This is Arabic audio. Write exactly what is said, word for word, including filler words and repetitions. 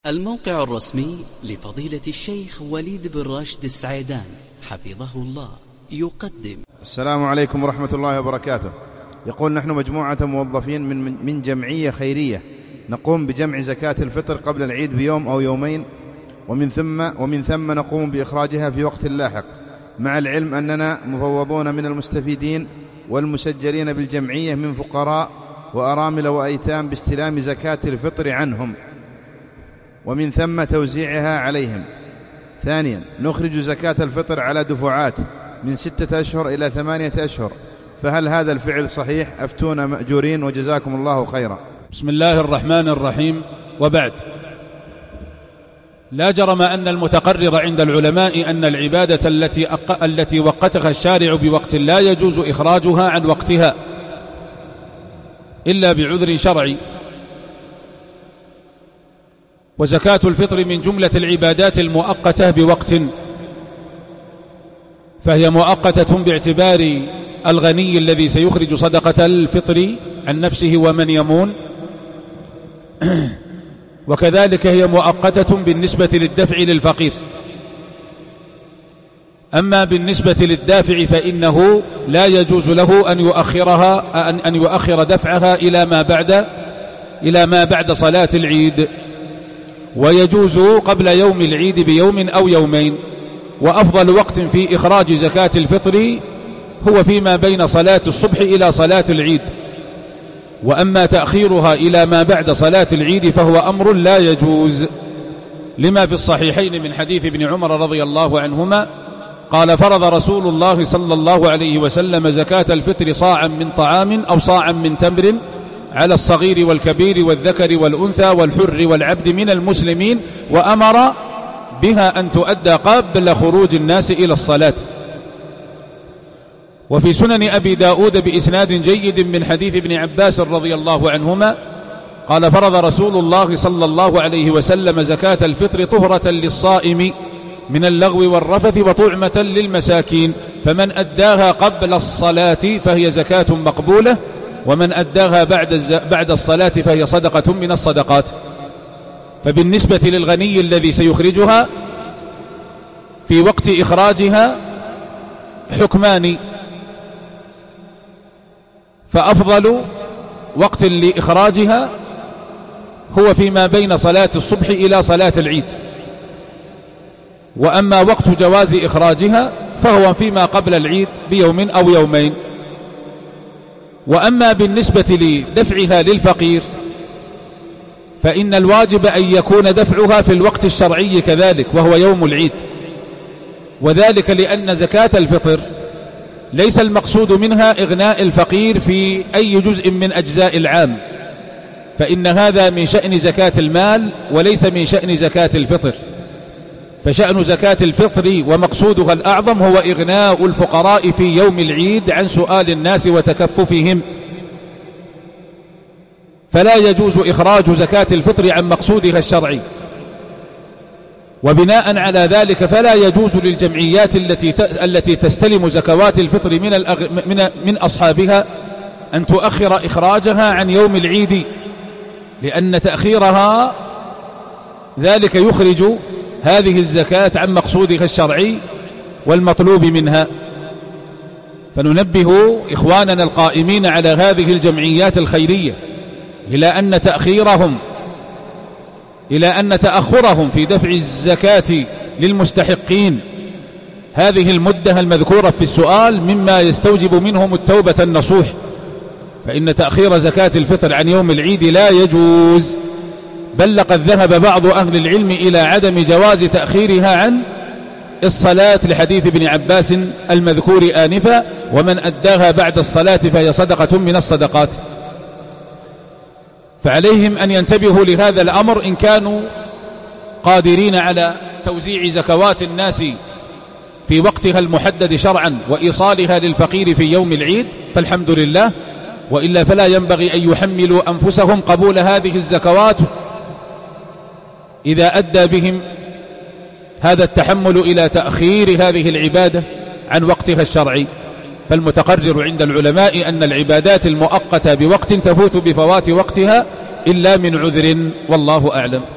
الموقع الرسمي لفضيلة الشيخ وليد بن راشد السعيدان حفظه الله يقدم. السلام عليكم ورحمة الله وبركاته. يقول: نحن مجموعة موظفين من من جمعية خيرية نقوم بجمع زكاة الفطر قبل العيد بيوم أو يومين، ومن ثم ومن ثم نقوم بإخراجها في وقت لاحق، مع العلم أننا مفوضون من المستفيدين والمسجلين بالجمعية من فقراء وأرامل وأيتام باستلام زكاة الفطر عنهم، ومن ثم توزيعها عليهم. ثانيا، نخرج زكاة الفطر على دفعات من ستة أشهر إلى ثمانية أشهر، فهل هذا الفعل صحيح؟ أفتونا مأجورين وجزاكم الله خيرا. بسم الله الرحمن الرحيم، وبعد. لا جرم أن المتقرر عند العلماء أن العبادة التي, أق... التي وقتها الشارع بوقت لا يجوز إخراجها عن وقتها إلا بعذر شرعي، وزكاة الفطر من جملة العبادات المؤقتة بوقت، فهي مؤقتة باعتبار الغني الذي سيخرج صدقة الفطر عن نفسه ومن يمون، وكذلك هي مؤقتة بالنسبة للدفع للفقير. أما بالنسبة للدافع فإنه لا يجوز له أن يؤخرها أن أن يؤخر دفعها إلى ما بعد إلى ما بعد صلاة العيد، ويجوز قبل يوم العيد بيوم أو يومين. وأفضل وقت في إخراج زكاة الفطر هو فيما بين صلاة الصبح إلى صلاة العيد، وأما تأخيرها إلى ما بعد صلاة العيد فهو أمر لا يجوز، لما في الصحيحين من حديث ابن عمر رضي الله عنهما قال: فرض رسول الله صلى الله عليه وسلم زكاة الفطر صاعا من طعام أو صاعا من تمر على الصغير والكبير والذكر والأنثى والحر والعبد من المسلمين، وأمر بها أن تؤدى قبل خروج الناس إلى الصلاة. وفي سنن أبي داود بإسناد جيد من حديث ابن عباس رضي الله عنهما قال: فرض رسول الله صلى الله عليه وسلم زكاة الفطر طهرة للصائم من اللغو والرفث وطعمة للمساكين، فمن أداها قبل الصلاة فهي زكاة مقبولة، ومن أداها بعد بعد الصلاة فهي صدقة من الصدقات. فبالنسبة للغني الذي سيخرجها في وقت إخراجها حكمان، فأفضل وقت لإخراجها هو فيما بين صلاة الصبح إلى صلاة العيد، وأما وقت جواز إخراجها فهو فيما قبل العيد بيوم أو يومين. وأما بالنسبة لدفعها للفقير فإن الواجب أن يكون دفعها في الوقت الشرعي كذلك، وهو يوم العيد، وذلك لأن زكاة الفطر ليس المقصود منها إغناء الفقير في أي جزء من أجزاء العام، فإن هذا من شأن زكاة المال وليس من شأن زكاة الفطر. فشأن زكاة الفطر ومقصودها الأعظم هو إغناء الفقراء في يوم العيد عن سؤال الناس وتكففهم، فلا يجوز إخراج زكاة الفطر عن مقصودها الشرعي. وبناء على ذلك فلا يجوز للجمعيات التي التي تستلم زكوات الفطر من الأغ... من من أصحابها أن تؤخر إخراجها عن يوم العيد، لأن تأخيرها ذلك يخرج هذه الزكاة عن مقصودها الشرعي والمطلوب منها. فننبه إخواننا القائمين على هذه الجمعيات الخيرية إلى أن تأخيرهم إلى أن تأخرهم في دفع الزكاة للمستحقين هذه المدة المذكورة في السؤال مما يستوجب منهم التوبة النصوح، فإن تأخير زكاة الفطر عن يوم العيد لا يجوز، بل لقد ذهب بعض أهل العلم إلى عدم جواز تأخيرها عن الصلاة لحديث ابن عباس المذكور آنفا: ومن أداها بعد الصلاة فهي صدقة من الصدقات. فعليهم أن ينتبهوا لهذا الأمر إن كانوا قادرين على توزيع زكوات الناس في وقتها المحدد شرعا وإيصالها للفقير في يوم العيد فالحمد لله، وإلا فلا ينبغي أن يحملوا أنفسهم قبول هذه الزكوات إذا أدى بهم هذا التحمل إلى تأخير هذه العبادة عن وقتها الشرعي. فالمتقرر عند العلماء أن العبادات المؤقتة بوقت تفوت بفوات وقتها إلا من عذر، والله أعلم.